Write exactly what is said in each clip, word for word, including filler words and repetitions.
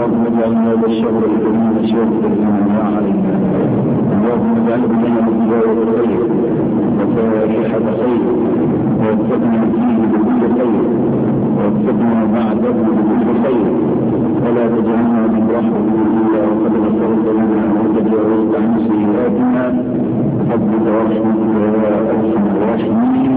اللهم اجعل هذا الشهر الكريم شهرا لمن علينا. اللهم اجعله لنا بداية خير وفاتحة خير، ووفقنا فيه بكل خير، ووفقنا بعده بكل خير، ولا تجعلنا من رحمة إلا وقد غفرت لنا وتجاوزت عن سيئاتنا بفضلك ورحمتك يا أرحم الراحمين.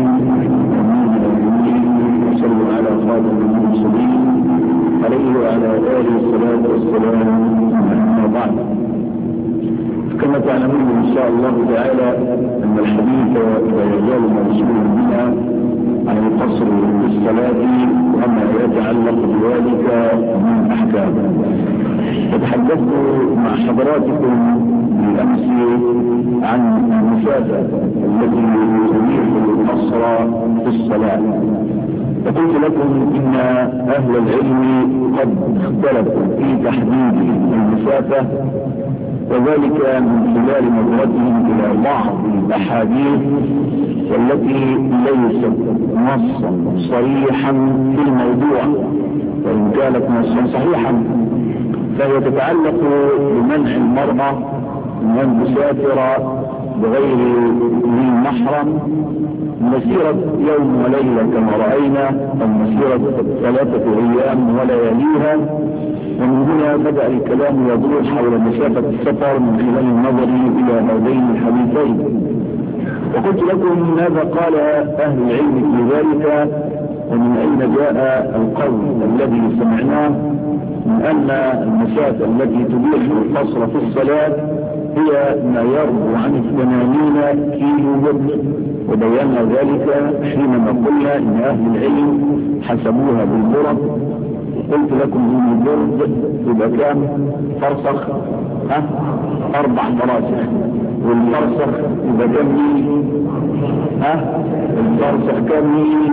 وصلوا على خاتم المرسلين عليه وعلى آله الصلاة والسلام. أما بعد، كما تعلمون إن شاء الله تعالى أن الحديث لا يزال موصول بنا عن القصر في الصلاة وما يتعلق بذلك من أحكام. وتحدثت مع حضراتكم بالأمس عن المسافة التي تبيح القصر في الصلاة، وقلت لكم إن أهل العلم قد اختلفوا في تحديد المسافة، وذلك من خلال نظرتهم إلى بعض الأحاديث والتي ليست نصا صريحا في الموضوع، وإن كانت نصا صحيحا فهي تتعلق بمنع المرأة من أن تسافر بغير ذي محرم مسيرة يوم وليلة كما رأينا، أو مسيرة ثلاثة أيام ولياليها. ومن هنا بدأ الكلام يدور حول مسافة السفر من خلال النظر إلى هذين الحديثين. وقلت لكم ماذا قال أهل العلم في ذلك، ومن أين جاء القول الذي سمعناه من أن المسافة التي تبيح القصر في الصلاة هي ما يربو عن الثمانين كيلو متر. وبينا ذلك حينما قلنا إن أهل العلم حسبوها بالبرد. قلت لكم ان البرد يبقى كام فرسخ؟ ها اربع فراسخ. والفرسخ يبقى كام ميل؟ ها الفرسخ كام ميل؟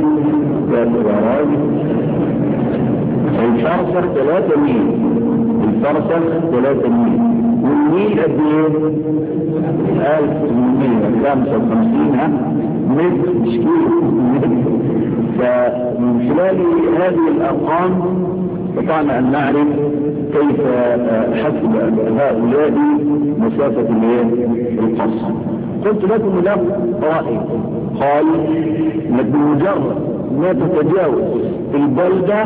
الفرسخ ثلاثة ميل. الفرسخ ثلاثة ميل. والميل قد ايه؟ ألف وثمانمائة وخمسة وخمسين متر، مش كيلو متر. فمن خلال هذه الأرقام استطعنا أن نعرف كيف حسب هؤلاء مسافة القصر. قلت لكم له رأي قال انك بمجرد ما تتجاوز البلدة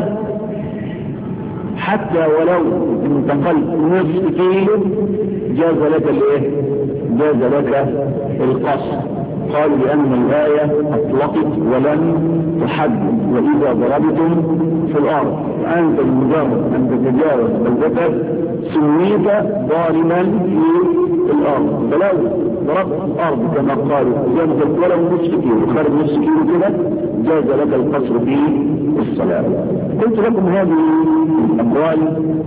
حتى ولو انتقلت نصف كيلو جاز لك الايه؟ جاز لك القصر. قالوا لأن الآية أطلقت ولم تحدد وإذا ضربتم في الأرض أنت بمجرد أن تتجاوز بلدتك سميت ضاربا في الأرض. فلو ضربت في الأرض كما قالوا جاز ولو نصف كيلو خارج نصف كيلو كده جاز لك القصر في الصلاة. قلت لكم هذه الأقوال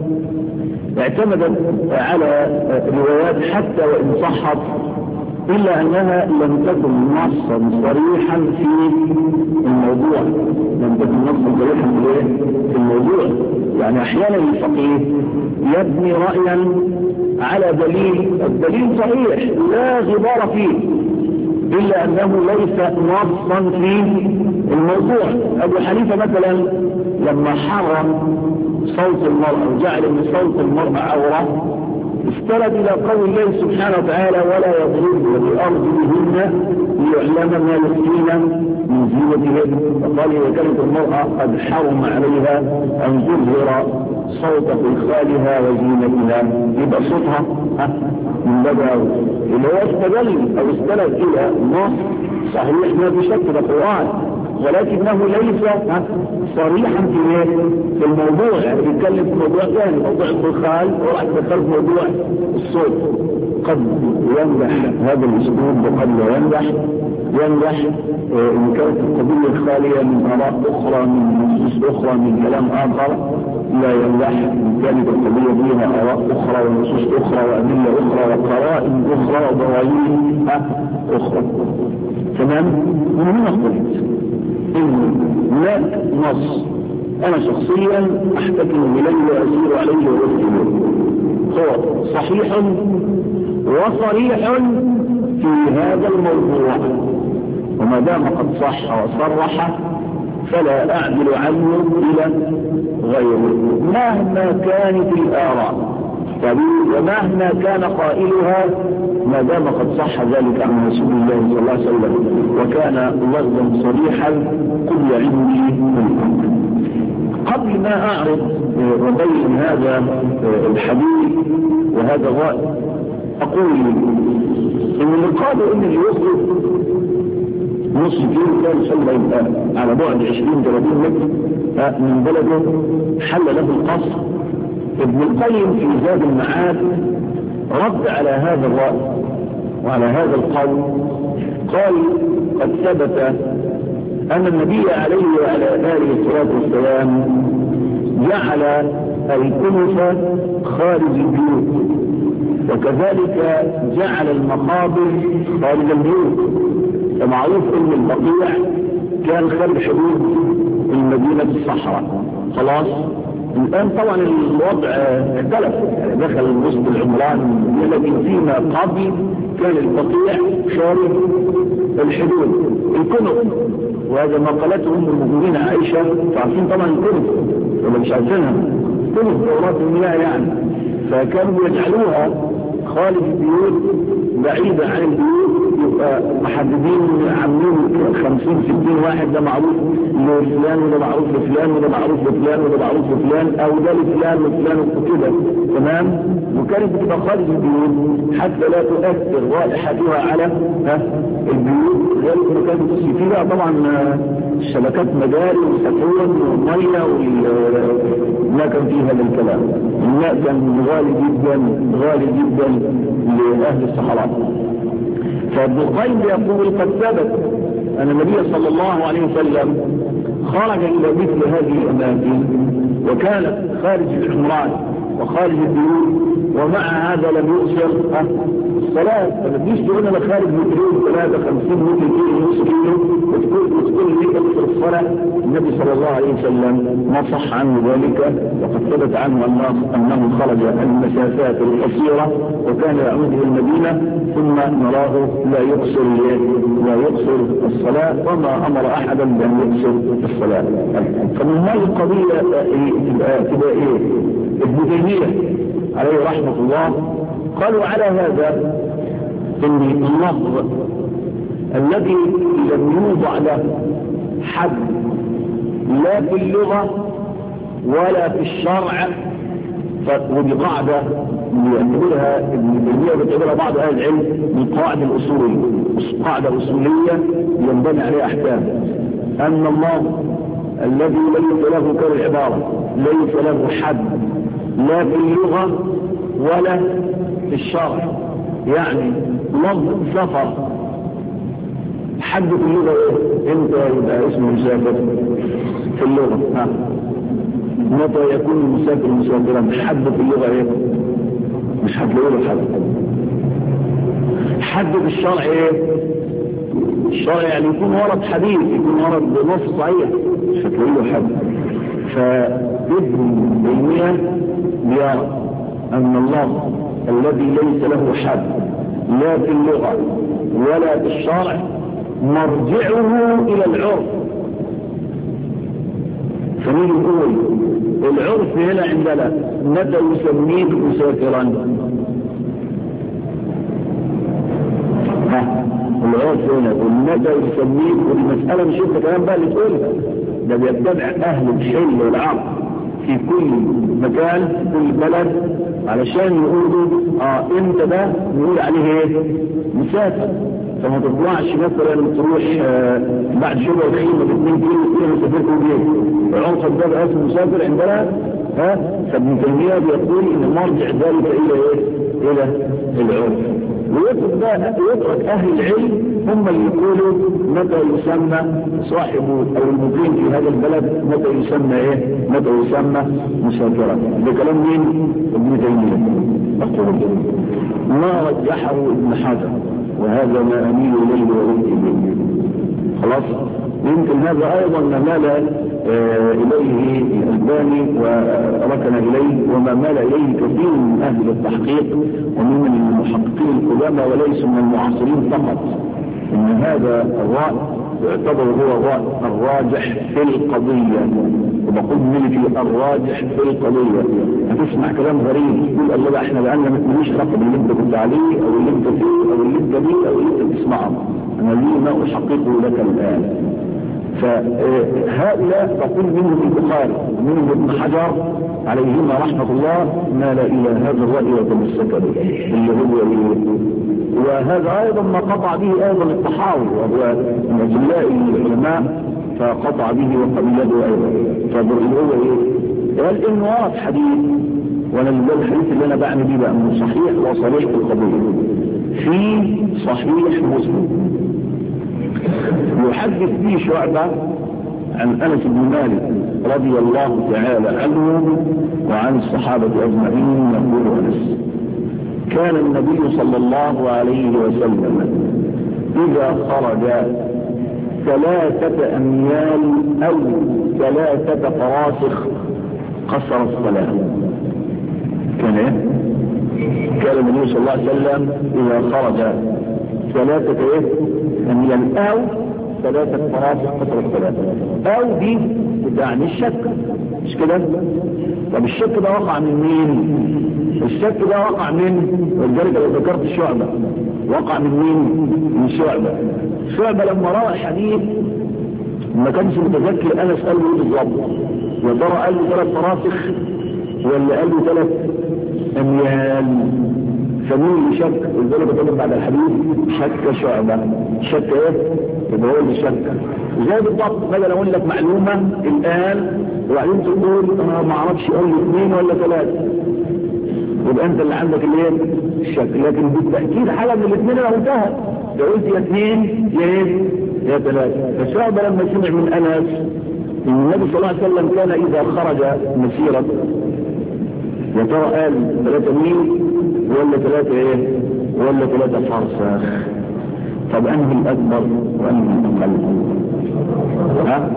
اعتمدت على روايات حتى وإن صحت إلا أنها لم تكن نصا صريحا في الموضوع. لم تكن نصا صريحا في الموضوع. يعني أحيانا الفقيه يبني رأيا على دليل، الدليل صحيح لا غبار فيه، إلا أنه ليس نصا في الموضوع. أبو حنيفة مثلا لما حرم صوت المرأة وجعل من صوت المرأة عورة استند إلى قول الله سبحانه وتعالى ولا يضربن بأرجلهن ليعلم ما يخفين من زينتهن. فقال إذا كانت المرأة قد حرم عليها أن تظهر صوت خلخالها وزينتها يبقى صوتها من بدأ اللي هو استدل أو استند إلى نص صحيح ما في شك في القرآن، ولكنه ليس صريحا في في الموضوع. يعني بيتكلم في موضوع ثاني، موضوع الخلخال، وراح يدخل في موضوع الصوت. قد ينجح هذا الاسلوب وقد لا ينجح. ينجح ان كانت القضيه خاليه من اراء اخرى، من نصوص اخرى، من كلام اخر. لا ينجح ان كانت القضيه فيها اراء اخرى ونصوص اخرى وادله اخرى وقرائن اخرى وضوابط اخرى. تمام؟ من هنا قلت إن هناك نص أنا شخصيا أحتكم إليه وأسير عليه وأسيره، هو صحيح وصريح في هذا الموضوع، وما دام قد صح وصرح فلا أعدل عنه إلى غيره مهما كانت الآراء، ومهما كان قائلها ما دام قد صح ذلك عن رسول الله صلى الله عليه وسلم وكان لفظا صريحا قل عندي الأمر. قبل ما أعرض وبين هذا الحديث وهذا الرأي أقول إن اللي قالوا إن اللي يخرج نص كيلو كان صلى يبقى على بعد عشرين ثلاثين متر من بلده حل له القصر. ابن القيم في زاد المعاد رد على هذا الرأي وعلى هذا القول، قال قد ثبت أن النبي عليه وعلى آله الصلاة والسلام جعل الكنف خارج البيوت، وكذلك جعل المقابر خارج البيوت. فمعروف أن البقيع كان خارج حدود المدينة الصحراء. خلاص الآن طبعا الوضع اختلف، دخل وسط العمران، لكن فيما قبل كان البقيع خارج الحدود الكنف. وهذا ما قالته أم المؤمنين عائشة، تعرفين طبعا الكنف ولا مش عارفينها؟ كنف دورات المياه يعني، فكانوا يجعلوها خارج البيوت بعيدة عن البيوت، يبقى محددين عاملين خمسين ستين واحد، ده معروف لفلان وده معروف لفلان وده معروف لفلان وده معروف لفلان، او ده لفلان وفلان وكده، تمام. وكانت بتبقى خارج البيوت حتى لا تؤثر رائحتها على ها البيوت، ذلك ما كانت تصير فيها طبعا شبكات مجاري وسكون وميه وما كان فيه هذا الكلام. الماء كان غالي جدا غالي جدا لأهل الصحراء. فابن القيم يقول قد ثبت أن النبي صلى الله عليه وسلم خرج إلى مثل هذه الأماكن وكانت خارج العمران وخارج البيوت، ومع هذا لم يؤثر الصلاة. فما تجيش تقول أنا خارج مترين ثلاثة خمسين متر كيلو نص كيلو وتقول وتقول لي أكثر الصلاة. النبي صلى الله عليه وسلم ما صح عنه ذلك، وقد ثبت عنه أنه خرج المسافات القصيرة وكان يعود إلى المدينة ثم نراه لا يقصر لا يقصر الصلاة، وما أمر أحدا بأن يقصر الصلاة. فمن هذه القضية تبقى إيه؟ ابن تيمية عليه رحمة الله قالوا على هذا ان اللفظ الذي لم يوضع له حد لا في اللغة ولا في الشرع، ودي قاعدة يقولها ابن تيمية ويقولها بعض أهل العلم من قاعدة الأصولية، قاعدة أصولية ينبني عليها أحكام، أن الله الذي ليس له كالعبارة ليس له حد لا في اللغة ولا في الشرع. يعني لفظ سفر حد في اللغة ايه؟ انت يبقى اسمه مسافر في اللغة، ها متى يكون المسافر مسافرا؟ حد في اللغة ايه؟ مش هتلاقوا له حد. حد في الشرع ايه؟ الشرع يعني يكون ورد حديث، يكون ورد بنص صحيح، مش هتلاقوا له حد. فابن تيمية يرى أن الله الذي ليس له حد لا في اللغة ولا في الشرع مرجعه إلى العرف. فنيجي نقول العرف هنا عندنا متى يسميك مسافرا؟ ها العرف هنا متى يسميك، والمسألة مش انت كلام بقى اللي تقولها، ده بيتبع أهل الحل والعقل في كل مكان في كل بلد علشان يقولوا اه انت ده نقول عليه ايه؟ مسافر. فما تطلعش مثلا تروح آه بعد شبه الخيمة باثنين كيلو كيلو مسافركم بيه العنصر ده بقى اسمه مسافر عندنا. ها فابن تيمية بيقول ان مرجع ذلك الى ايه؟ الى العرف. ويترك اهل العلم هم اللي يقولوا متى يسمى صاحبه او المقيم في هذا البلد متى يسمى ايه؟ متى يسمى مسافرا. ده كلام مين؟ ابن تيمية. اقول ما رجحه ابن حجر وهذا ما اميل اليه وامتي اليه. خلاص يمكن هذا ايضا ما مال آه اليه الالباني وركن اليه وما مال اليه كثير من اهل التحقيق ومن المحققين القدامى وليس من المعاصرين فقط، ان هذا الراي يعتبر هو الراي الراجح في القضيه، وبقول ملكي الراجح في القضية. هتسمع كلام غريب تقول الله لا احنا بقالنا ما تقوليش رقم اللي انت كنت عليه او اللي انت فيه او اللي انت بيه او اللي انت بتسمعه، انا ليه ما احققه لك الان. فهؤلاء بقول منهم البخاري ومنهم ابن حجر عليهما رحمة الله ما لا إلى هذا الرأي وتمسك به اللي هو إيه. وهذا أيضا ما قطع به أيضا الطحاوي وهو من أجلاء العلماء فقطع به وقبيله أيضا. فاللي هو إيه قال إنه ورد حديث، وأنا اللي الحديث اللي أنا بعني به بقى من صحيح وصريح في القضية في صحيح مسلم يحدث فيه شعبة عن أنس بن مالك رضي الله تعالى عنه وعن الصحابة أجمعين. يقول أنس كان النبي صلى الله عليه وسلم إذا خرج ثلاثة أميال أو ثلاثة فراسخ قصر الصلاة. كان إيه؟ كان النبي صلى الله عليه وسلم إذا خرج ثلاثة إيه؟ أميال أو ثلاثة فراسخ قصر الصلاة. أو دي بتعني الشك مش كده؟ طب الشك ده وقع من مين؟ الشك ده وقع من ولذلك لو ذكرت شعبة وقع من مين؟ من شعبة. شعبة لما رأى الحديث ما كانش متذكر أنس قال له بالضبط يا ترى قال له ثلاث فراسخ ولا قال له ثلاث أميال. فمين اللي شك؟ ولذلك بطلب بعد الحديث شك شعبة. شك ايه؟ يبقى هو اللي شك. زي بالضبط مثلا اقول لك معلومة الآن وبعدين تقول انا ما اعرفش اقول اثنين ولا ثلاثة، يبقى انت اللي عندك الايه؟ الشك. لكن بالتأكيد حاجة من الاثنين لو انتهى لو قلت يا اثنين يا ايه؟ يا ثلاثة. فشعبة لما سمع من أنس النبي صلى الله عليه وسلم كان إذا خرج مسيرة يا ترى قال ثلاثة ميل ولا ثلاثة ايه ولا ثلاثة فرسخ. طب انهي الاكبر وانهي الاقل؟ ها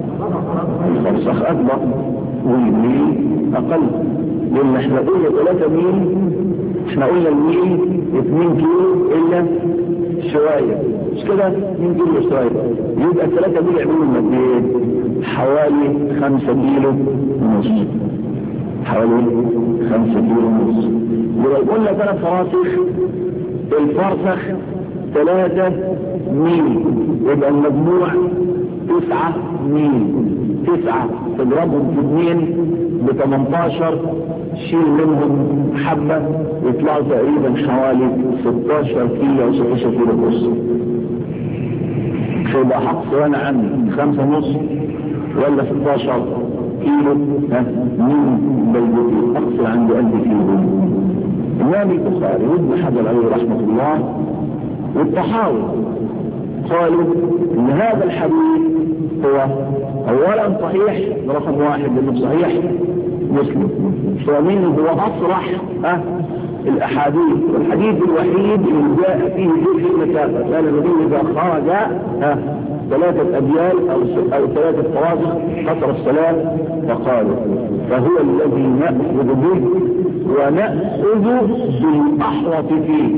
الفرسخ اكبر والميل اقل، لان احنا قلنا ثلاثة ميل احنا قلنا الميل اثنين كيلو الا شوية مش كده؟ اثنين كيلو شوية. يبقى ثلاثة ميل يعملوا مدين حوالي خمسة كيلو ونص حوالي خمسة كيلو ونص. ولو قلنا ثلاث فراسخ الفرسخ ثلاثة ميل يبقى المجموع تسعة ميل. تسعة تضربهم في اثنين بثمانتاشر شيل منهم حبة يطلعوا تقريبا حوالي ستاشر كيلو او ستاشر كيلو ونص. فيبقى حقص وانا عندي خمسة ونص ولا ستاشر كيلو من بيتي أقصى عند ألف كيلو. إمام البخاري وابن حجر عليه رحمة الله والطحاوي قالوا إن هذا الحديث هو أولا صحيح رقم واحد لأنه صحيح مسلم، ثانيا هو أصرح أه الأحاديث والحديث الوحيد اللي جاء فيه ذكر المسافة. قال النبي إذا خرج أه ثلاثة أبيال أو, أو ثلاثة فراسخ قصر الصلاة فقالوا فهو الذي نأخذ به ونأخذ بالأحوط فيه.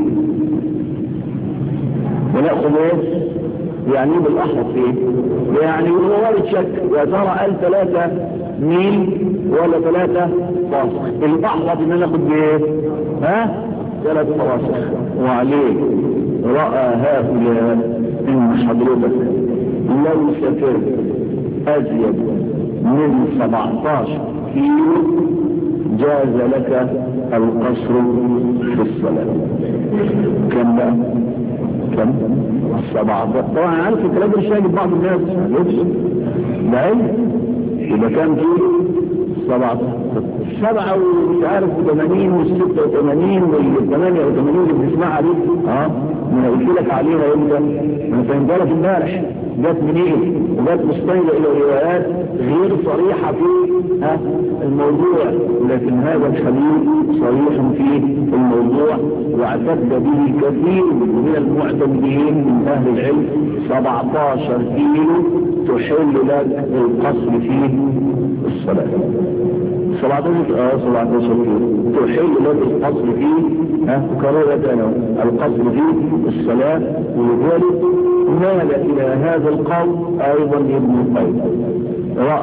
ونأخذ ايه؟ يعني بالأحوط فيه يعني هو وارد شك يا ترى قال ثلاثة ميل ولا ثلاثة فراسخ. الأحوط ان ناخذ بايه؟ ها؟ ثلاث فراسخ. وعليه رأى هؤلاء ان حضرتك لو سافرت أزيد من سبعتاشر كيلو جاز لك القصر في الصلاة. كم بقى؟ كم؟ سبعتاشر. طبعا عارف الكلام ده مش هيجي بعض الناس ده ايه؟ يبقى كام كيلو؟ سبعة سبعة ومش عارف ثمانين وستة وثمانين والثمانية وثمانين اللي بتسمعها دي اه انا قلت لك عليها امتى؟ انا فهمتها لك امبارح جت منين؟ وجت مستندة الى روايات غير صريحة في ها الموضوع، لكن هذا الحديث صريح في الموضوع واعتد به كثير من المعتمدين من اهل العلم. سبعتاشر كيلو تحل لك القصر فيه الصلاة. سبعتاشر اه سبعتاشر كيلو تحل لك القصر فيه ها كررة القصر فيه الصلاة. ولذلك مال الى هذا القول ايضا ابن القيم رأى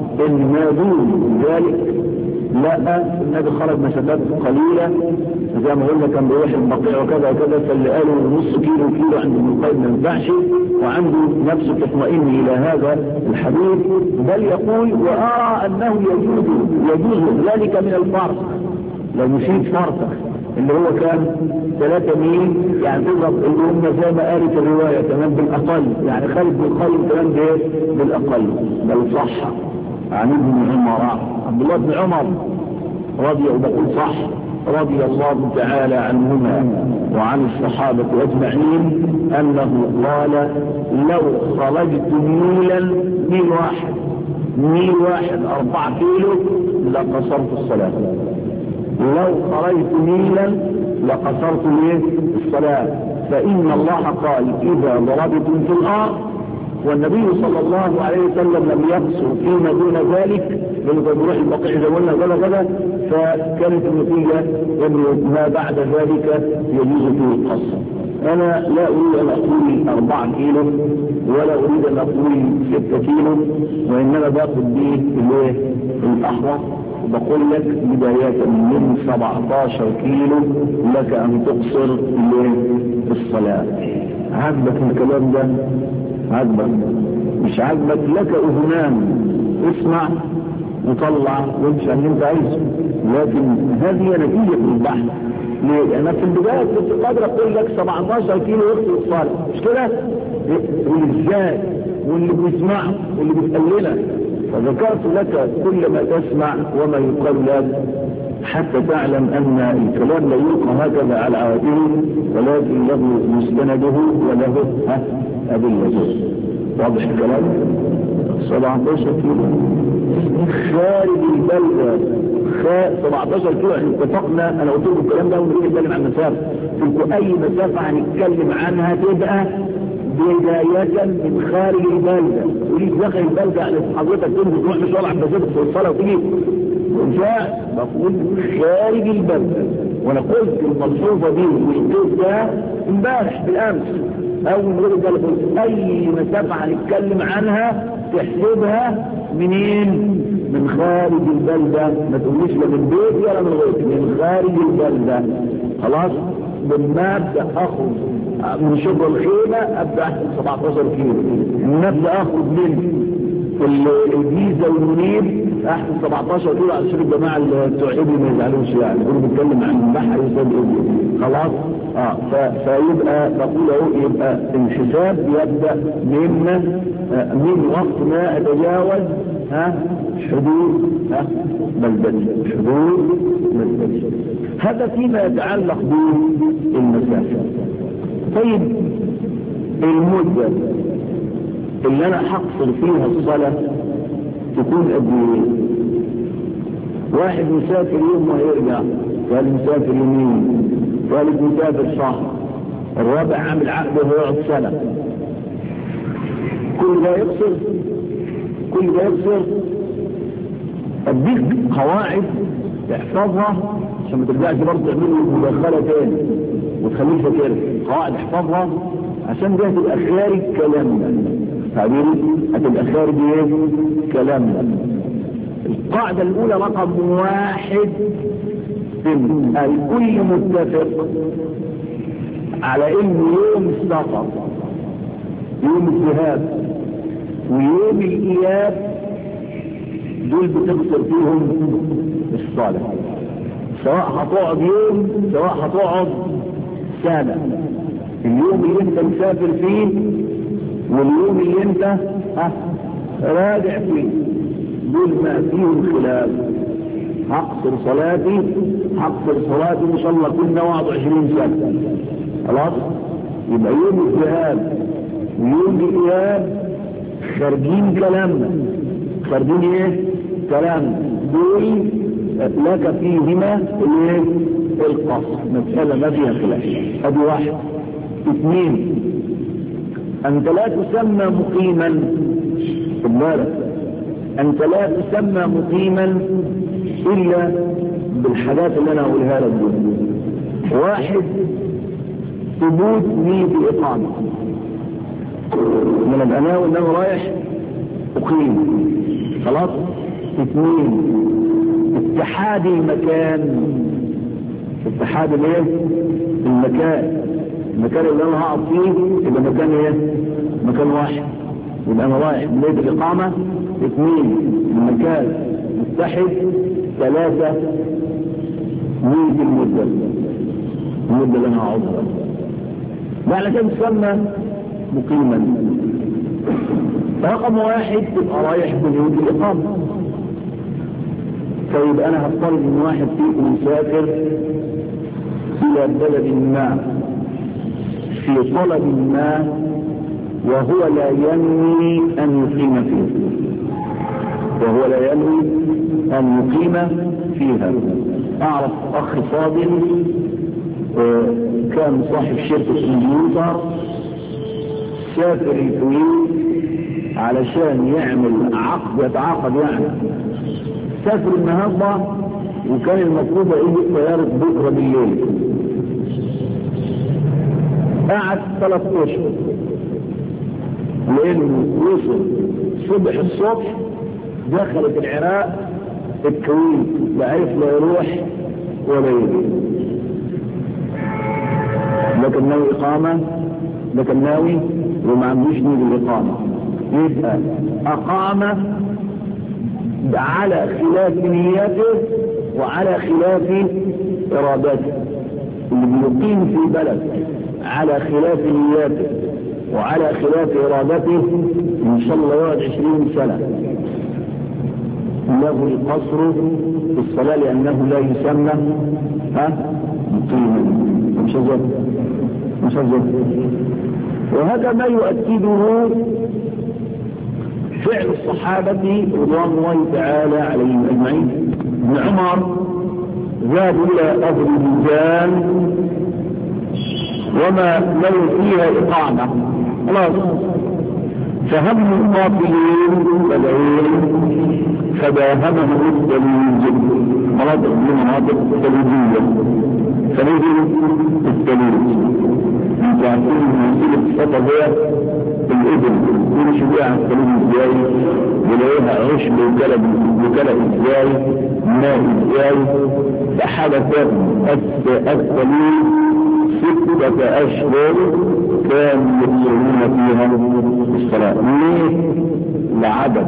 ان ما دون ذلك لا، النبي خرج مسافات قليله زي ما قلنا، كان بيروح البقيع وكذا وكذا، فاللي قالوا نص كيلو كيلو عند ابن القيم ما ينفعش، وعنده نفسه تطمئن الى هذا الحديث، بل يقول وارى انه يجوز يجوز ذلك من الفرق، لو نشيد فرقه اللي هو كان ثلاثة ميل، يعني تضرب اللي هم زي ما قالت الرواية كمان بالاقل، يعني خالد بن القيم كمان بايه بالاقل، بل صح عن ابن عمر عبد الله بن عمر رضي بقول صح رضي الله تعالى عنهما وعن الصحابة أجمعين أنه قال لو خرجت ميلا ميل واحد ميل واحد أربعة كيلو لقصرت الصلاة، لو خرجت ميلا لقصرت الصلاة، فإن الله قال إذا ضربتم في الأرض، والنبي صلى الله عليه وسلم لم يقصر فيما دون ذلك، لأنه كان بيروح البقيع زي ما قلنا كذا كذا، فكانت النتيجة أنه ما بعد ذلك يجوز فيه القصر. أنا لا أريد أن أقول أربعة كيلو ولا أريد أن أقول ستة كيلو، وإنما باخد به الأحوط، بقول لك بداية من سبعتاشر كيلو لك أن تقصر الصلاة. عجبك الكلام ده؟ عجبك؟ مش عجبك؟ لك أذنان، اسمع وطلع وامشي اللي انت عايزه، لكن هذه نتيجة البحث. ليه؟ انا في البداية كنت قادر اقول لك سبعتاشر كيلو يقصر الصلاة، مش كده؟ والازاي واللي بيسمعه واللي بيسألنا، فذكرت لك كل ما تسمع وما يقال لك حتى تعلم ان الكلام لا يلقى هكذا على عواتيه، ولكن له مستنده وله أدلة. واضح الكلام؟ سبعتاشر كيلو خارج البلدة، سبعتاشر كيلو احنا اتفقنا، انا قلت لكم الكلام ده ونريد نتكلم عن مسافة، قلت اي مسافة هنتكلم عنها تبقى بداية من خارج البلدة. وليك داخل البلدة يعني حضرتك تنزل تروح مشوار عند مسافة في الصلاة وتيجي وجاء بقول خارج البلدة. وانا قلت الملحوظة دي والشيء ده امبارح بالامس اول ما قلت قلت اي مسافة هنتكلم عنها تحسبها منين؟ من خارج البلدة، ما تقوليش لا من بيت ولا من غير، من خارج البلدة. خلاص؟ لما ابدا اخرج من شبر الخيمة ابدا احسب سبعتاشر كيلو، لما ابدا اخرج من الجيزة والمنيب احسب سبعتاشر كيلو عشان الجماعة بتوع ابني ما يزعلوش، يعني كنا بنتكلم عن البحر يسال ابني. خلاص؟ اه فيبقى بقول اهو، يبقى الحساب يبدا من آه من وقت ما اتجاوز ها حدود ها بلدتي، حدود بلدتي. هذا فيما يتعلق بالمسافة. طيب المدة اللي انا حقصر فيها الصلاة تكون قد ايه؟ واحد مسافر يوم وهيرجع، ثالث مسافر يومين، ثالث مسافر شهر، الرابع عامل عقد ويقعد سنة، كل ده يقصر كل ده يقصر اديك قواعد تحفظها عشان ما ترجعش برضه تعمل مداخله تاني وتخليك فاكرها. قواعد احفظها عشان ده هتبقى خارج كلامنا، تعبيري هتبقى خارج ايه؟ كلامنا. القاعده الاولى رقم واحد، الكل متفق على ان يوم السفر، يوم الذهاب ويوم الاياب دول بتقصر فيهم الصلاة، سواء هتقعد يوم سواء هتقعد سنة. اليوم اللي انت مسافر فيه واليوم اللي انت ها راجع فيه دول ما فيهم خلاف. هقصر صلاتي هقصر صلاتي ان شاء الله كنا واحد وعشرين سنة. خلاص؟ يبقى يوم الذهاب ويوم الاياب خارجين كلامنا، خارجين ايه؟ كلامنا دول لك فيهما الايه؟ القصر، مسألة ما فيها خلاف. ادي واحد. اثنين، انت لا تسمى مقيما، خد بالك، انت لا تسمى مقيما الا بالحاجات اللي انا اقولها لك دي. واحد، ثبوت نية الاقامة، من الأناوي انه رايح اقيم. خلاص؟ اثنين اتحاد المكان، اتحاد الايه؟ المكان، المكان اللي انا هقعد فيه يبقى مكان ايه؟ مكان واحد، يبقى انا رايح بلاد الاقامه. اثنين المكان متحد. ثلاثه ميزه المده، المده اللي انا هقعدها ده علشان تسمى مقيما. رقم واحد تبقى رايح بلاد الاقامه. طيب انا هفترض ان واحد فيكم مسافر الى بلد ما في طلب ما وهو لا ينوي ان يقيم فيه، وهو لا ينوي ان يقيم فيها. اعرف اخ فاضل كان صاحب شركة كمبيوتر سافر الكويت علشان يعمل عقد، يتعاقد يعني. سافر النهارده وكان المفروض يجي طيارة بكرة بالليل. قعد ثلاث اشهر لانه وصل صبح الصبح دخلت العراق الكويت، لا عرف لا يروح ولا يجي. لكن ناوي اقامة، لكن ناوي وما عندوش نية الاقامة، يبقى اقام على خلاف نيته وعلى خلاف ارادته. اللي بيقيم في بلد على خلاف نياته وعلى خلاف ارادته ان شاء الله يقعد عشرين سنة له القصر في الصلاة لانه لا يسمى ها مقيما. مش هزر مش هزر. وهذا ما يؤكده فعل الصحابة رضوان الله تعالى عليهم اجمعين. ابن عمر ذهب الى اذربيجان وما له فيها اقامة، خلاص فهم القاتلين فدعين فداهمهم التلويج، مناطق من مناطق التلويجية، فنزل التلويج. انتوا عارفين ان وسيلة السفر هي الابل، كل شوية عن التلويج ازاي، ولاقيها عشب وكلب وكلب ازاي، ماء ازاي. فحدث التلويج ستة اشهر كانوا يصلون فيها الصلاة. ليه؟ لعدم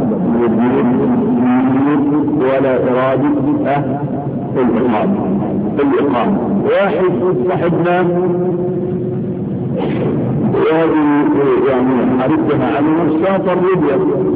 ولا إرادة أهل الإقامة. الإقامة واحد صاحبنا يعني حريصنا عنه سافر ليبيا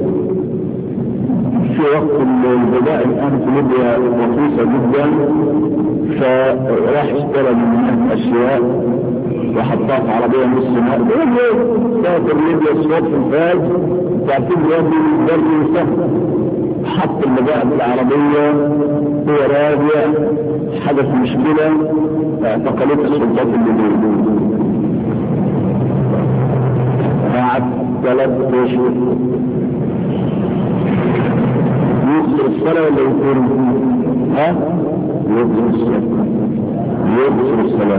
في وقت البداء. الآن في ليبيا رخيصة جدا، فراح اشترى من أشياء وحطها في عربية نص ماء. سافر ليبيا الصوت في الفاج، تعطيه الوادي البرد سهل، حط المباعث العربية هو راجع، حدث مشكلة اعتقلت السلطات الليبية. بعد ثلاث اشهر يقصر الصلاة ولا يكون ها؟ يقصر الصلاة، يقصر الصلاة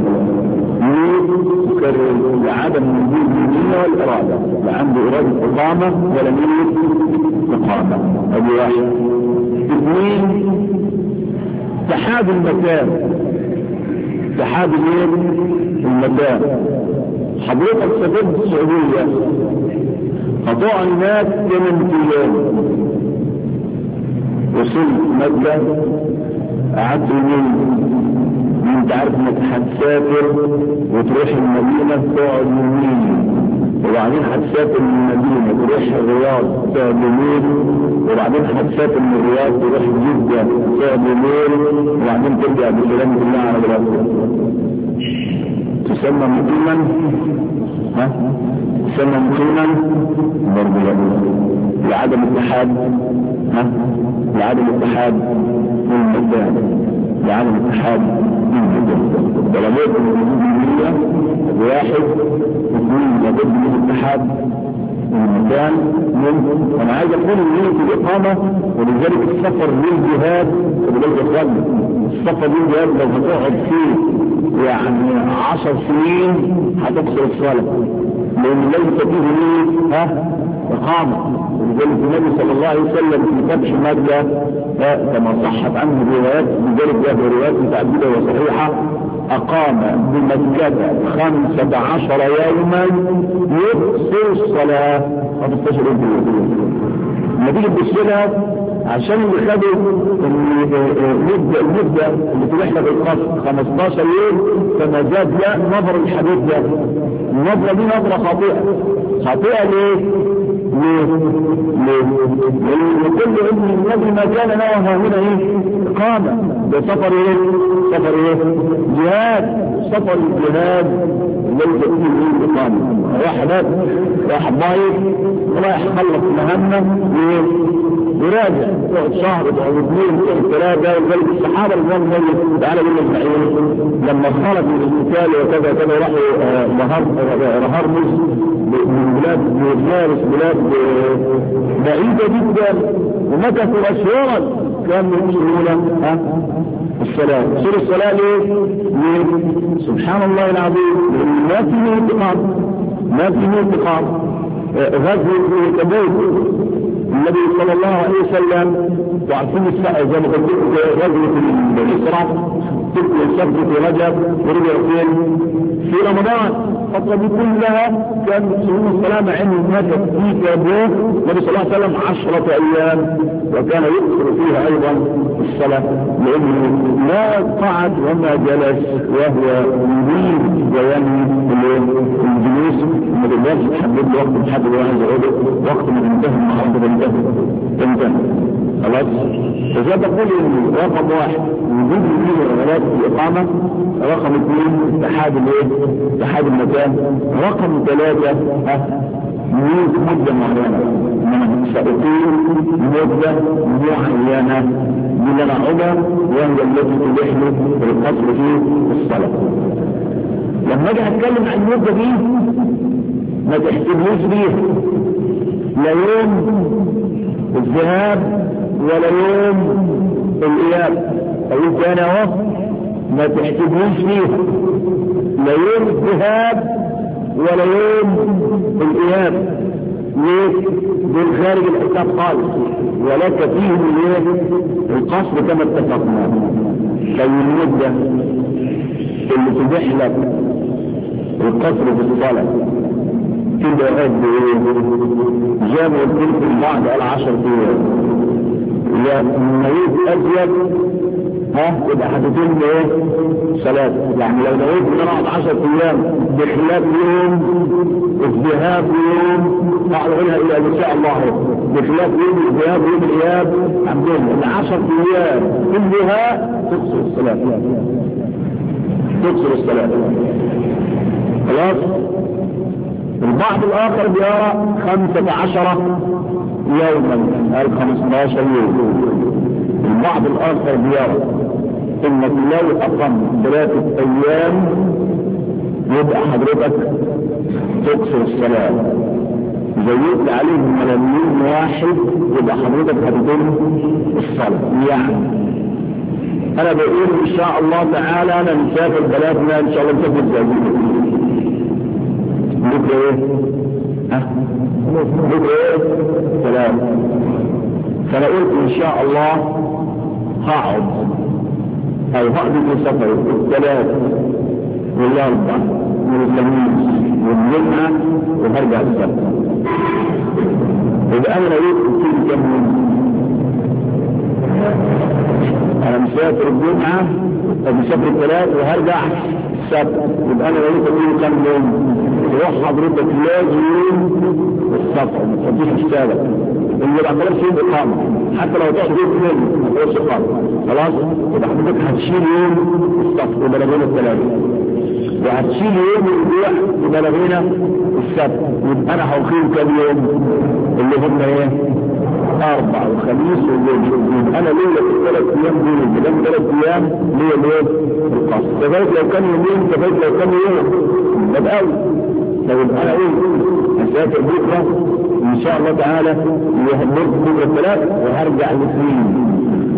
يكرر لعدم وجود النية والإرادة، لا عنده إرادة إقامة ولا نية إقامة. أبو واحد. اثنين اتحاد المكان، اتحاد المكان. حضرتك سافرت السعودية هتقعد هناك ثمان أيام، وصلت مكة قعدت يومين، انت عارف انك هتسافر وتروح المدينة تقعد يومين، وبعدين هتسافر من المدينة تروح الرياض تقعد يومين، وبعدين هتسافر من الرياض تروح جدة تقعد يومين، وبعدين ترجع بسلامة الله على بلادك. تسمى مقيما؟ ها؟ تسمى مقيما؟ برضه لعدم اتحاد، ها؟ لعدم اتحاد من المكان، لعدم اتحاد طلبات الوجودية. واحد اثنين لابد من الاتحاد المكان. من انا عايز اقول ان الاقامة ولذلك السفر للجهاد ولذلك اخوان السفر للجهاد لو هتقعد فيه يعني عشر سنين هتكسر الصلاة، لان ليس فيه نية ها إقامة. ولذلك النبي صلى الله عليه وسلم في فتح مكة كما صحت عنه روايات، لذلك له روايات متعددة وصحيحة، أقام بمكة خمسة عشر يوما يقصر الصلاة. خمسة عشر يوم نتيجة بالسنة عشان اللي خدوا المدة المدة اللي تلحنا بالقصر خمستاشر يوم، فما زاد لا نظر الحديث ده. النظرة دي نظرة خاطئة. خاطئة ليه؟ ليه؟ ليه؟ لكل علم النبي ما كان له هنا ايه؟ إقامة. ده سفر ايه؟ سفر ايه؟ جهاد. سفر الجهاد ليس فيه ايه؟ إقامة. راح هناك راح بايت وراح يخلص مهمة يراجع يقعد شهر او اثنين او ثلاثه. ولذلك الصحابه رضوان الله تعالى بالمسيحيين لما خرج من القتال وكذا كذا راحوا هرمز من بلاد فارس، بلاد بعيده جدا، ومكثوا اشهرا كانوا يقصرون الصلاه. يقصروا الصلاه ليه؟ سبحان الله العظيم، ما فيه انتقام، ما فيه انتقام. غزوه تبوك النبي صلى الله عليه وسلم وعارفين الساعة زي ما قلت لكم غزوة الإسراء تلك السبت في رجب ورجع فين؟ في رمضان. الفترة دي كلها كان يقصرون الصلاة مع أن الناس في تبوك النبي صلى الله عليه وسلم عشرة أيام وكان يقصر فيها أيضا الصلاة، لأنه ما قعد وما جلس وهو يريد وينهي الجلوس ما تقدرش تحدد وقت محدد وعايز يقعد وقت ما ينتهي محدد ينتهي انتهى خلاص. فزي تقول رقم واحد وجود فيه غلات في الإقامة، رقم اثنين اتحاد الايه؟ اتحاد المكان، رقم ثلاثة نريد مدة معينة، سأقيم مدة معينة من العمر وهي التي تبيح له القصر في الصلاة. لما اجي اتكلم عن المدة دي ما تحسبوش بيها لا يوم الذهاب ولا يوم الإياب، أقول كان اهو ما تحسبوش فيها لا يوم الذهاب ولا يوم الإياب. ليه؟ دول خارج الحساب خالص، ولك فيهم الايه؟ القصر كما اتفقنا. في المدة اللي تبيح لك القصر في الصلاة كده قد ايه؟ جابوا الكل بعد العشر ايام يا مريض ازيد ها يبقى حدثين ايه؟ صلاة. يعني لو نويت نقعد عشر ايام بخلاف يوم الذهاب يوم تعرضونها الى ان شاء الله بخلاف يوم الذهاب ويوم الاياب عندهم العشر ايام كلها تقصر الصلاة، تقصر الصلاة خلاص. البعض الاخر بيرى خمسة عشر يوما قال خمسة عشر يوم. البعض الاخر بيرى انك لو اقم ثلاثة ايام يبقى حضرتك تقصر الصلاة، زيدت عليهم مليون واحد يبقى حضرتك هتتم الصلاة. يعني انا بقول ان شاء الله تعالى انا مسافر بلادنا ان شاء الله مسافر الزاوية بكرة ايه؟ ها؟ بكرة ايه؟ سلام. فانا قلت ان شاء الله هقعد او هقضي في سفر الثلاث والاربع والخميس والجمعة وهرجع السبت. يبقى انا لقيت في كم يوم؟ انا مسافر الجمعة او مسافر الثلاث وهرجع السبت، يبقى انا لقيت في كم يوم؟ تروح حضرتك لازم يوم السفر ما تفضيش حسابك اللي ما عملش يوم اقامة، حتى لو تقعد يوم اثنين ما تقولش اقامة خلاص. يبقى حضرتك هتشيل يوم السفر يبقى لغينا الثلاثة، وهتشيل يوم الاسبوع يبقى لغينا السبت. يبقى انا هقيم كم يوم اللي هم ايه؟ اربع وخميس وجمعة. انا ليلة الثلاث ايام دول الجدام ثلاث ايام ليه ليه القصر. كذلك لو كان يومين كذلك لو كان يوم يبقى اول. لو انا اقول هسافر بكره ان شاء الله تعالى يهمل بكره الثلاث وهرجع الاثنين،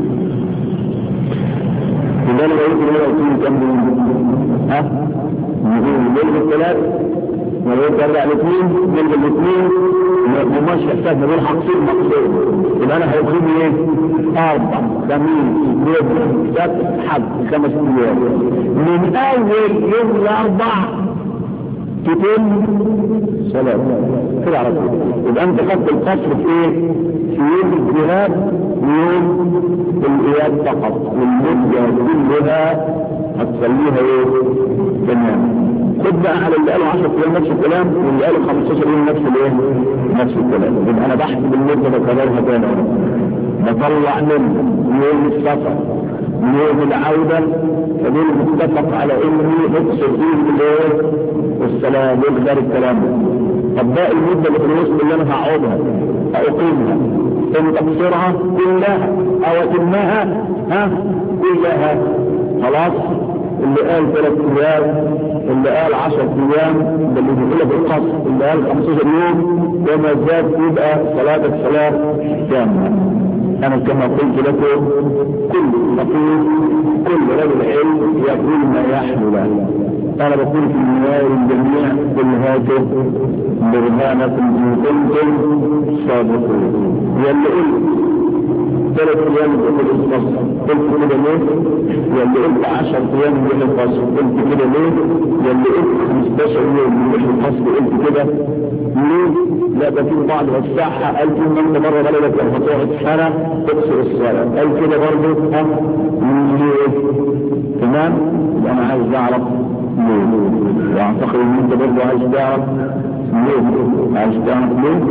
يبقى انا بقول لك انا كم يوم؟ ها؟ نقول ليله الثلاث ولو ارجع الاثنين، نلقى الاثنين وماشي يحتاج نقول حقصين مقصود، يبقى انا هيقيم ايه؟ اربع خميس يوم سبت حد خمس ايام من اول يوم الاربع تتم صلاة كده على طول. يبقى انت خدت القصر في ايه؟ في يوم الذهاب ويوم الاياب فقط، والمدة كلها هتصليها ايه؟ تمام. خد بقى على اللي قالوا عشرة ايام نفس الكلام، واللي قالوا خمستاشر يوم نفس الايه؟ نفس الكلام. يبقى انا بحسب المدة بكررها تاني، بطلع من يوم السفر يوم العودة، فدول متفق على اني اقصر فيه بالايه؟ والسلام يقدر الكلام. طب باقي المدة اللي في الوسط اللي انا هقعدها اقيمها، ان تقصرها كلها او اتمها ها كلها خلاص. اللي قال ثلاث ايام، اللي قال عشر ايام، ده اللي بيقولها بالقصر، اللي قال خمستاشر يوم، وما زاد يبقى صلاتك صلاة كاملة. أنا كما قلت لكم كل فقيه كل رجل علم يقول ما يحلو له. أنا بقول في النهاية للجميع كل هاتف برهانكم إن كنتم صادقين. يلي قلت ثلاث أيام يقول الفصل قلت كده ليه؟ يلي قلت عشر أيام يقول الفصل قلت كده ليه؟ يلي قلت خمستاشر يوم يقول الفصل قلت كده ليه؟ لا ده في بعض الصحة قال في من مرة بلدك لو هتقعد سنة تقصر الصلاة، قال كده برضه ها ليه؟ تمام؟ يبقى أنا عايز أعرف ليه؟ وأعتقد إن أنت برضه عايز تعرف ليه؟ عايز تعرف ليه؟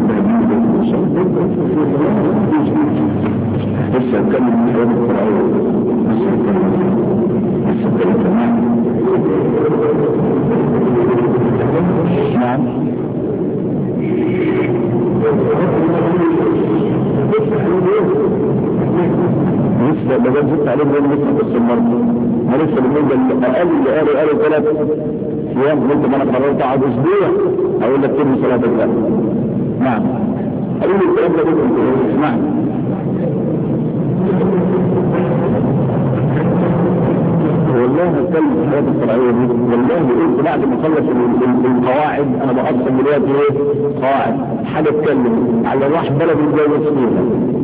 لسه أتكلم من حياة القرآن، لسه أتكلم لسه أتكلم تمام. نعم. لسه بدأت زدت عليه بين لسه قصة المرضى، ما لسه بالنسبة أقل اللي قالوا قالوا ثلاث أيام، قلت ما أنا قررت أقعد أسبوع أقول لك كلمة صلاة الفجر. نعم. أقول الكلام ده قلت نعم. والله هتكلم في الحياة الشرعية دي، والله قلت بعد ما اخلص القواعد انا بقسم دلوقتي ايه؟ قواعد حاجة اتكلم على راح بلد يتجوز فيها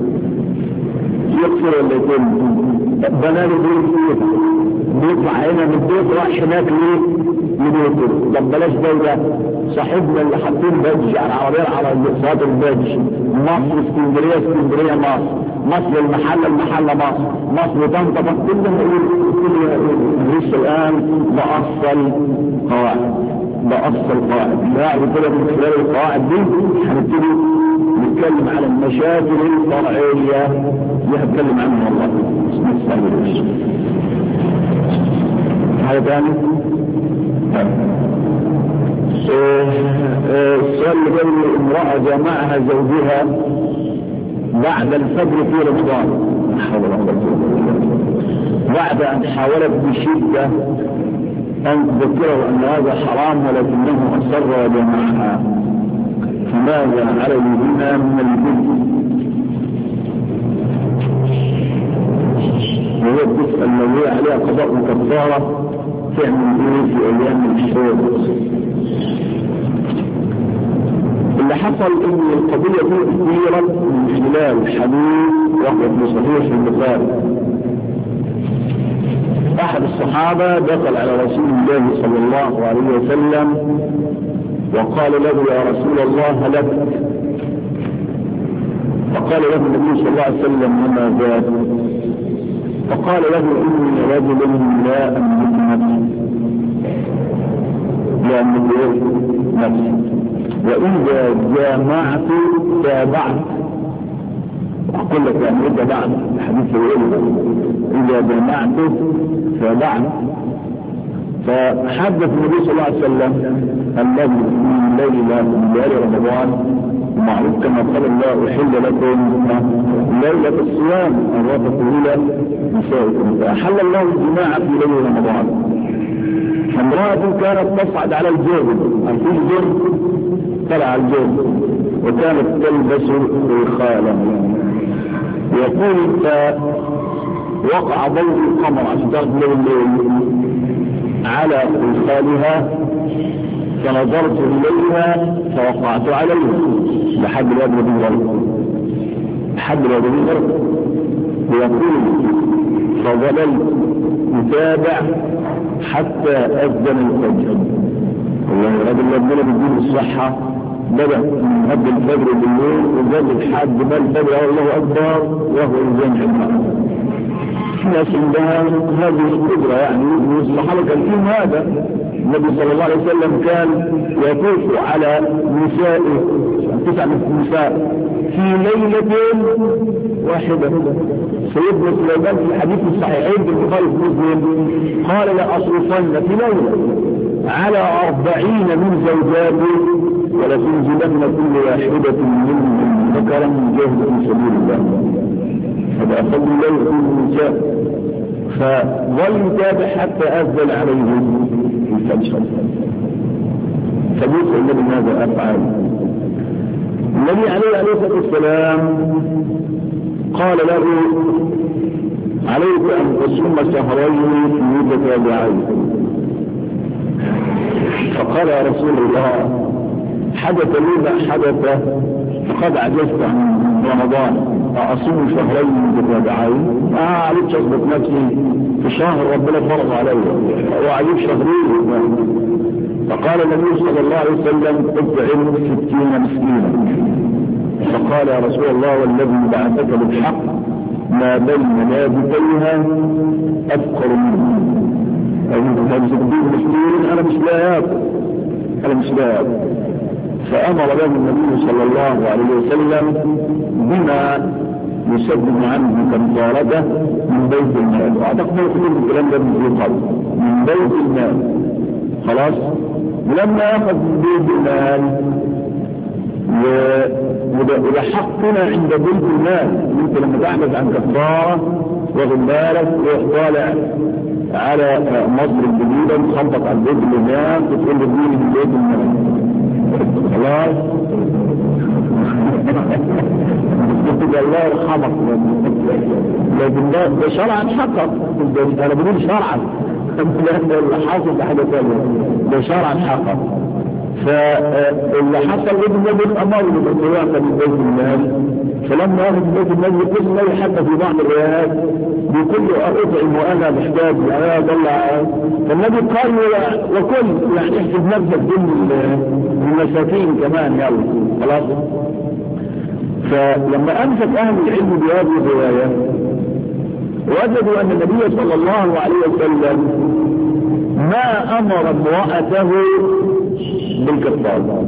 يقصر ولا يتم بناله دول فيها بيطلع هنا من البيت راح هناك ليه؟ لبيته. طب بلاش دولة صاحبنا اللي حاطين بادج على العربية على صلاة البادج، مصر اسكندرية اسكندرية مصر، مصر المحلة المحلة مصر، مصر طنطا كل ما يقول كل لسه الآن بأصل قواعد بأصل قواعد. بعد كده من خلال القواعد دي هنبتدي نتكلم على المشاكل الفرعية اللي هنتكلم عنها والله. اسم السلام هذا ثاني. السؤال اللي قال امرأة جمعها زوجها بعد الفجر في رمضان بعد أن حاولت بشدة أن تذكره أن هذا حرام ولكنه أصر وجمعها، فماذا عليهما من الجد؟ وهي بتسأل لو هي عليها قضاء وكفارة تعمل ايه في ايام الحيض؟ اللي حصل ان القضية دي اثيرت من خلال حديث وقت بصحيح البخاري. احد الصحابة دخل على رسول الله صلى الله عليه وسلم وقال له يا رسول الله هلكت، فقال له النبي صلى الله عليه وسلم وما ذاك؟ فقال له إني رجل لا أملك نفسي لا أملك نفسي وإذا جامعت تابعت. أقول لك يعني إذا بعد الحديث يقول إذا جامعت تابعت. فحدث النبي صلى الله عليه وسلم الذي من ليلة من ليالي رمضان معروف كما قال الله أحل لكم ليلة الصيام الرفث إلى نسائكم، فأحل الله الجماع في ليلة رمضان. امرأة كانت تصعد على الجبل، في الجبل طلع الجبل وكانت تلبس خالا. يقول فوقع ضوء القمر عشان تعرف الليل على خالها فنظرت إليها فوقعت عليها لحد الواد الذي غرق لحد الواد الذي غرق ويقول فظللت متابع حتى أذن الفجر. والله رجل ربنا بالدين الصحة بدأ من قبل الفجر بالليل وجد لحد ما الفجر الله أكبر وهو يجمع الماء. ناس عندها هذه القدرة يعني يصلح لك الكلام هذا. النبي صلى الله عليه وسلم كان يطوف على نسائه تسع نساء في ليلة واحدة. سيدنا سليمان في الحديث الصحيحين في البخاري ومسلم قال لأصرفن في ليلة على أربعين من زوجاتي ولتنزلن كل واحدة منهم ذكرا من جهد في سبيل الله. هذا أفضل الليل كل النساء. فظل يتابع حتى أذن عليه الفجر. فبيسأل النبي ماذا أفعل؟ النبي عليه الصلاة والسلام قال له عليك أن تصوم شهرين متتابعين. فقال يا رسول الله حدث لي ما حدث فقد عجزت عن رمضان أصوم شهرين متتابعين ما عليك أضبط نفسي في شهر ربنا فرض علي وعليك شهرين. فقال النبي صلى الله عليه وسلم اطعم ستين مسكينا. فقال يا رسول الله والذي بعثك بالحق ما بين لابتيها أفقر منه. أنا ستين مسكين أنا مش لا يأكل أنا مش لا يأكل. فأمر له النبي صلى الله عليه وسلم بما يسبب عنه كفارته من بيت المال. وأعتقد أن الكلام ده من قبل من بيت المال خلاص. ولما يأخذ من بيت المال وده حقنا عند بيت المال. انت لما تعمل عن كفارة واخد بالك وطالع على مصر الجديدة تخبط على بيت المال وتقول له اديني من بيت المال خلاص. الله يرحمك لكن ده شرعا حقق. انا بقول شرعا اللي حاصل بحاجة ثانية ده شرعا حقق. فاللي حصل ابن النبي امر بالانطلاق من بيت المال. فلما ياخذ بيت المال يقول لي حتى في بعض الروايات بكل اطعم وانا محتاج انا اطلع. فالنبي قال وكل يعني احسب نفسك ضمن المساكين كمان يلا خلاص. فلما امسك اهل العلم بهذه الروايه وجدوا ان النبي صلى الله عليه وسلم ما امر امرأته بالكفارة.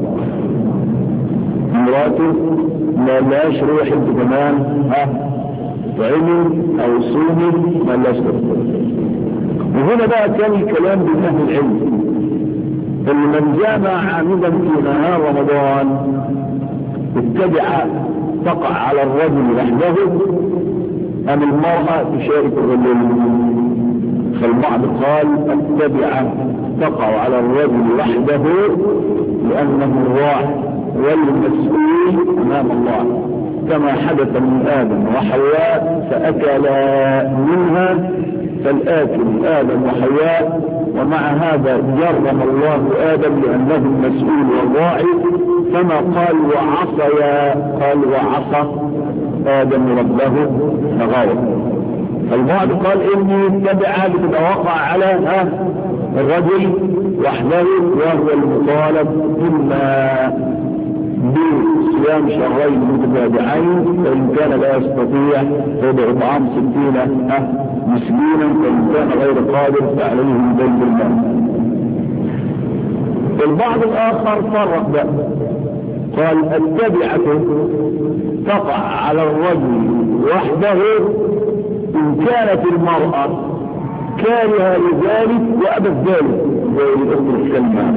امرأته ما لاش روح انت كمان ها طعمي او صومي ما لاش كفارة. وهنا بقى كان الكلام بين اهل العلم ان من جامع عامدا في نهار رمضان اتبع تقع على الرجل وحده ام المرأة تشارك الرجل. فالبعض قال اتبع تقع على الرجل وحده لأنه الراعي والمسؤول أمام الله كما حدث من آدم وحواء فأكلا منها فالآكل آدم وحواء. ومع هذا جرم الله آدم لأنه المسؤول والراعي كما قال وعصى قال وعصى آدم ربه فغوى. فالبعض قال إني اتبعها بتتوقع على ها الرجل وحده وهو المطالب إما بصيام شهرين متتابعين فإن كان لا يستطيع فبإطعام ستين مسكينا فإن كان غير قادر فعليه من بيت المال. البعض الآخر فرق بقى قال التبعة تقع على الرجل وحده إن كانت المرأة كارهة لذلك وأبت ذلك زي الأخت الكلمة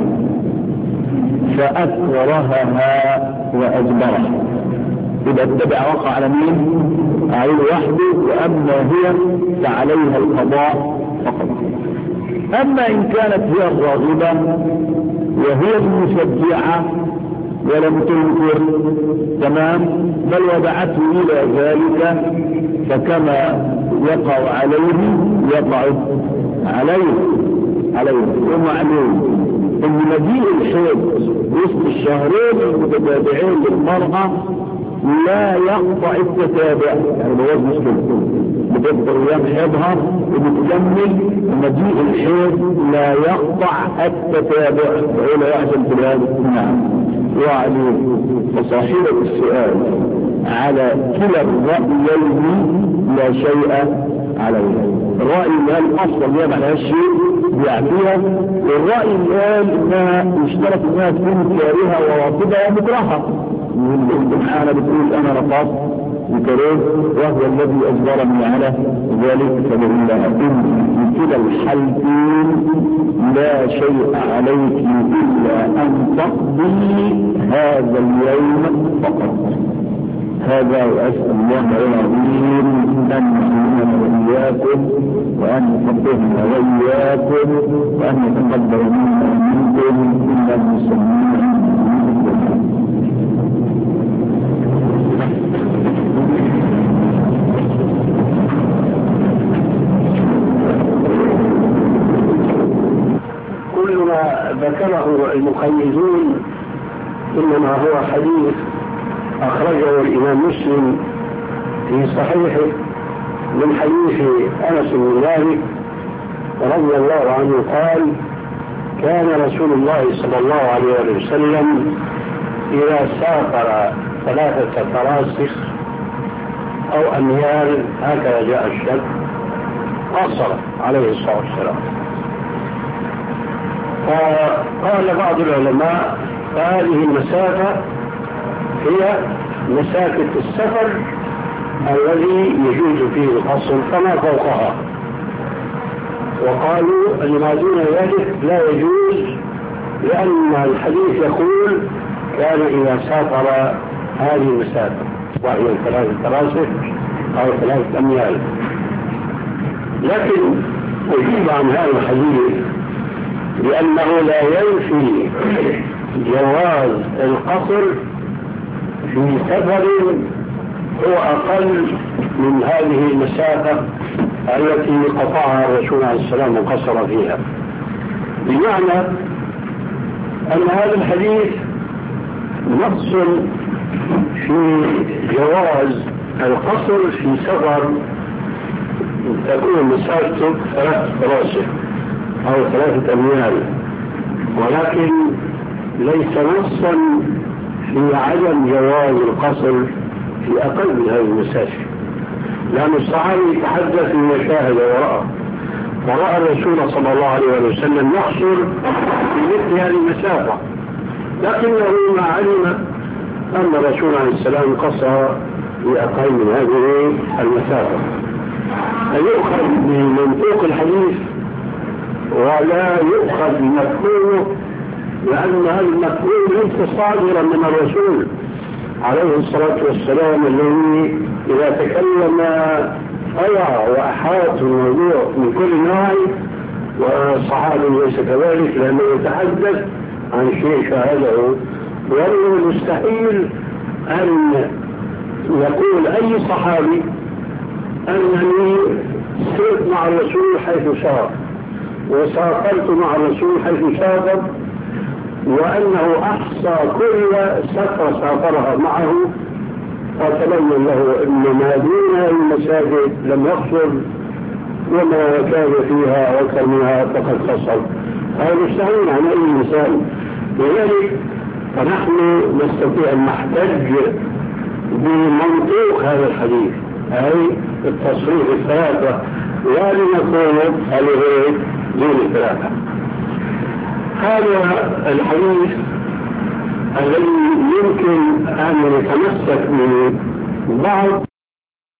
فأكرهها وأجبرها. إذا اتبع وقع على مين؟ عليه وحده. وأما هي فعليها القضاء فقط. أما إن كانت هي الراغبة وهي المشجعة ولم تنكر تمام بل وضعته إلى ذلك فكما يقع عليه يقع عليه عليه ومعلوم ان مجيء الحيض وسط الشهرين المتتابعين للمرأة لا يقطع التتابع، يعني بوجه مسلم بتقدر ايام حيضها وبتكمل. مجيء الحيض لا يقطع التتابع ولا يحزن في هذا. نعم. وعليه فصاحبة السؤال على كلا الرأيين لا شيء عليه. الرأي اللي قال اصلا يابع على الشيء بيعطيها، والرأي اللي قال انها يشترط انها تكون كارهة ورافضة ومكرهة. سبحانه بتقول انا رفضت وكرهت وهو الذي اجبرني على ذلك، فبقول لها ان كلا الحالتين لا شيء عليك الا ان تقضي هذا اليوم فقط. هذا واسال الله العظيم ان يعيننا واياكم وان يفقهنا واياكم وان يتقبل منا ومنكم الا المسلمين. كل ما ذكره المقيدون انما هو حديث أخرجه الإمام مسلم في صحيحه من حديث أنس بن مالك رضي الله عنه قال: كان رسول الله صلى الله عليه وسلم إذا سافر ثلاثة فراسخ أو أميال هكذا جاء الشك قصر عليه الصلاة والسلام. فقال بعض العلماء هذه المسافة هي مسافة السفر الذي يجوز فيه القصر فما فوقها، وقالوا أن ما دون ذلك لا يجوز لأن الحديث يقول كان إذا سافر هذه المسافة وهي ثلاثة فراسخ أو ثلاثة أميال. لكن أجيب عن هذا الحديث لأنه لا ينفي جواز القصر في سفر هو أقل من هذه المسافة التي قطعها الرسول عليه السلام وقصر فيها، بمعنى أن هذا الحديث نص في جواز القصر في سفر تكون مسافته ثلاث فراسخ أو ثلاثة أميال، ولكن ليس نصا في عدم جواز القصر في أقل من هذه المسافة، لأن الصحابي تحدث بما شاهد ورأى، ورأى الرسول صلى الله عليه وسلم يقصر في مثل هذه المسافة، لكنه ما علم أن الرسول عليه السلام قصر في أقل من هذه المسافة. فيؤخذ من منطوق الحديث ولا يؤخذ بمفهومه، لأن هذا المفهوم ليس صادرا من الرسول عليه الصلاة والسلام الذي إذا تكلم أوعى وأحاط الموضوع من كل نوع، والصحابي ليس كذلك لأنه يتحدث عن شيء شاهده، وأنه مستحيل أن يقول أي صحابي أنني سرت مع الرسول حيث سار وسافرت مع الرسول حيث سافر، وأنه أحصى كل سفرة سافرها معه، فتبين له أن ما دون المساجد لم يقصر وما كان فيها أكثر منها فقد قصر. هذا مستحيل عن أي مثال. لذلك فنحن نستطيع أن نحتج بمنطوق هذا الحديث، أي التصريح الثلاثة، لا لنقول هذه دون الثلاثة. هذا الحديث الذي يمكن أن يتمسك من بعض